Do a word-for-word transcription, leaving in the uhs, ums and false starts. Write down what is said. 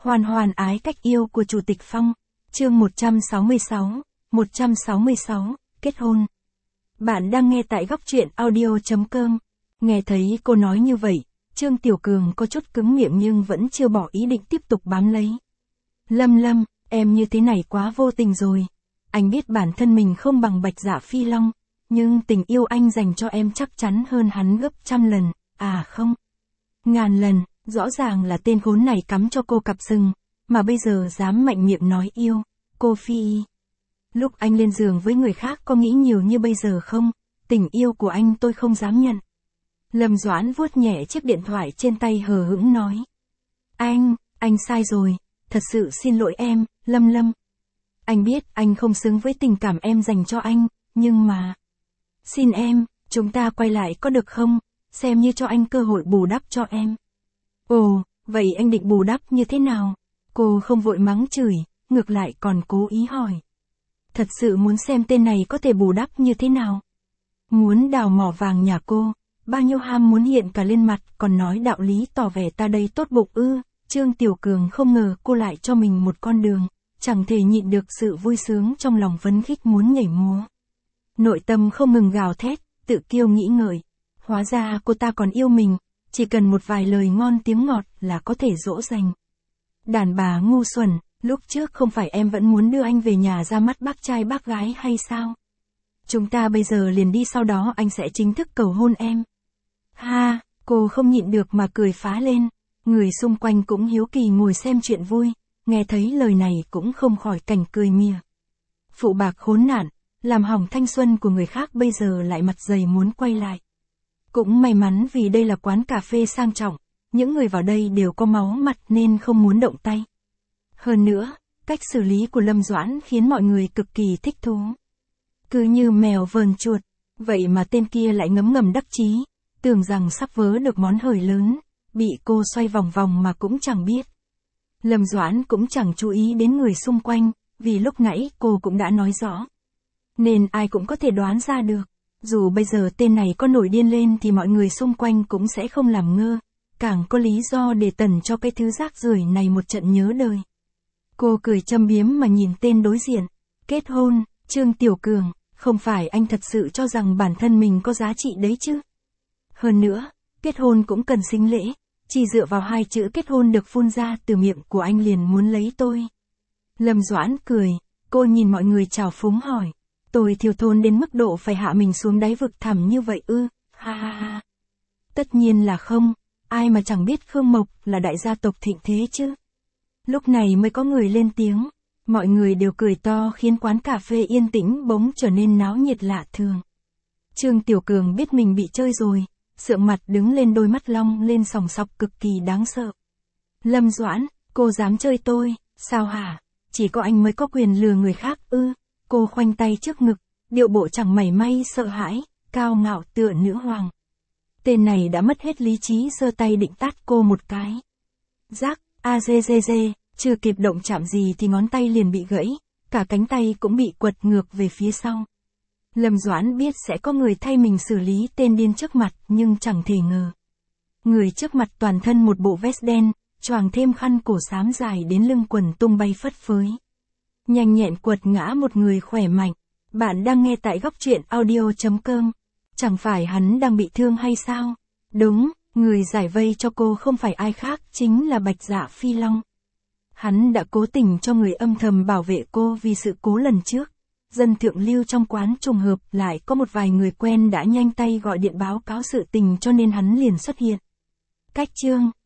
Hoàn hoàn ái cách yêu của Chủ tịch Phong, chương một trăm sáu mươi sáu, một trăm sáu mươi sáu, kết hôn. Bạn đang nghe tại góc truyện audio chấm com. Nghe thấy cô nói như vậy, Trương Tiểu Cường có chút cứng miệng nhưng vẫn chưa bỏ ý định tiếp tục bám lấy. Lâm Lâm, em như thế này quá vô tình rồi. Anh biết bản thân mình không bằng Bạch Dạ Phi Long, nhưng tình yêu anh dành cho em chắc chắn hơn hắn gấp trăm lần, à không, ngàn lần. Rõ ràng là tên khốn này cắm cho cô cặp sừng, mà bây giờ dám mạnh miệng nói yêu, cô Phi. Lúc anh lên giường với người khác có nghĩ nhiều như bây giờ không? Tình yêu của anh tôi không dám nhận. Lâm Doãn vuốt nhẹ chiếc điện thoại trên tay hờ hững nói. Anh, anh sai rồi, thật sự xin lỗi em, Lâm Lâm. Anh biết anh không xứng với tình cảm em dành cho anh, nhưng mà... Xin em, chúng ta quay lại có được không? Xem như cho anh cơ hội bù đắp cho em. Ồ, vậy anh định bù đắp như thế nào? Cô không vội mắng chửi, ngược lại còn cố ý hỏi. Thật sự muốn xem tên này có thể bù đắp như thế nào? Muốn đào mỏ vàng nhà cô, bao nhiêu ham muốn hiện cả lên mặt, còn nói đạo lý tỏ vẻ ta đây tốt bụng ư? Trương Tiểu Cường không ngờ cô lại cho mình một con đường, chẳng thể nhịn được sự vui sướng trong lòng phấn khích muốn nhảy múa. Nội tâm không ngừng gào thét, tự kiêu nghĩ ngợi. Hóa ra cô ta còn yêu mình. Chỉ cần một vài lời ngon tiếng ngọt là có thể dỗ dành. Đàn bà ngu xuẩn, lúc trước không phải em vẫn muốn đưa anh về nhà ra mắt bác trai bác gái hay sao? Chúng ta bây giờ liền đi, sau đó anh sẽ chính thức cầu hôn em. Ha, cô không nhịn được mà cười phá lên. Người xung quanh cũng hiếu kỳ ngồi xem chuyện vui, nghe thấy lời này cũng không khỏi cảnh cười mỉa. Phụ bạc khốn nạn, làm hỏng thanh xuân của người khác bây giờ lại mặt dày muốn quay lại. Cũng may mắn vì đây là quán cà phê sang trọng, những người vào đây đều có máu mặt nên không muốn động tay. Hơn nữa, cách xử lý của Lâm Doãn khiến mọi người cực kỳ thích thú. Cứ như mèo vờn chuột, vậy mà tên kia lại ngấm ngầm đắc chí, tưởng rằng sắp vớ được món hời lớn, bị cô xoay vòng vòng mà cũng chẳng biết. Lâm Doãn cũng chẳng chú ý đến người xung quanh, vì lúc nãy cô cũng đã nói rõ. Nên ai cũng có thể đoán ra được. Dù bây giờ tên này có nổi điên lên thì mọi người xung quanh cũng sẽ không làm ngơ, càng có lý do để tẩn cho cái thứ rác rưởi này một trận nhớ đời. Cô cười châm biếm mà nhìn tên đối diện. Kết hôn, Trương Tiểu Cường, không phải anh thật sự cho rằng bản thân mình có giá trị đấy chứ? Hơn nữa, kết hôn cũng cần sính lễ, chỉ dựa vào hai chữ kết hôn được phun ra từ miệng của anh liền muốn lấy tôi. Lâm Doãn cười, cô nhìn mọi người trào phúng hỏi. Tôi thiếu thốn đến mức độ phải hạ mình xuống đáy vực thẳm như vậy ư, ha ha ha. Tất nhiên là không, ai mà chẳng biết Khương Mộc là đại gia tộc thịnh thế chứ. Lúc này mới có người lên tiếng, mọi người đều cười to khiến quán cà phê yên tĩnh bỗng trở nên náo nhiệt lạ thường. Trương Tiểu Cường biết mình bị chơi rồi, sượng mặt đứng lên, đôi mắt long lên sòng sọc cực kỳ đáng sợ. Lâm Doãn, cô dám chơi tôi, sao hả? Chỉ có anh mới có quyền lừa người khác ư? Cô khoanh tay trước ngực, điệu bộ chẳng mảy may sợ hãi, cao ngạo tựa nữ hoàng. Tên này đã mất hết lý trí, giơ tay định tát cô một cái. Rác, a dê dê dê, chưa kịp động chạm gì thì ngón tay liền bị gãy, cả cánh tay cũng bị quật ngược về phía sau. Lâm Doãn biết sẽ có người thay mình xử lý tên điên trước mặt nhưng chẳng thể ngờ. Người trước mặt toàn thân một bộ vest đen, choàng thêm khăn cổ xám dài đến lưng quần tung bay phất phới. Nhanh nhẹn quật ngã một người khỏe mạnh. Bạn đang nghe tại góc truyện audio chấm com. Chẳng phải hắn đang bị thương hay sao? Đúng, người giải vây cho cô không phải ai khác, chính là Bạch Dạ Phi Long. Hắn đã cố tình cho người âm thầm bảo vệ cô vì sự cố lần trước. Dân thượng lưu trong quán trùng hợp lại có một vài người quen đã nhanh tay gọi điện báo cáo sự tình cho nên hắn liền xuất hiện. Cách chương,